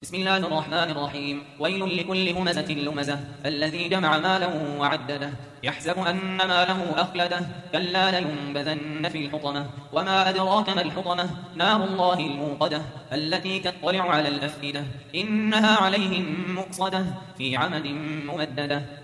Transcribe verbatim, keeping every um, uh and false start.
بسم الله الرحمن الرحيم. ويل لكل همزة لمزة الذي جمع مالا وعدده يحسب أن ماله أخلده كلا لينبذن في الحطمة وما أدراك ما الحطمة نار الله الموقدة التي تطلع على الأفئدة إنها عليهم مؤصدة في عمد ممددة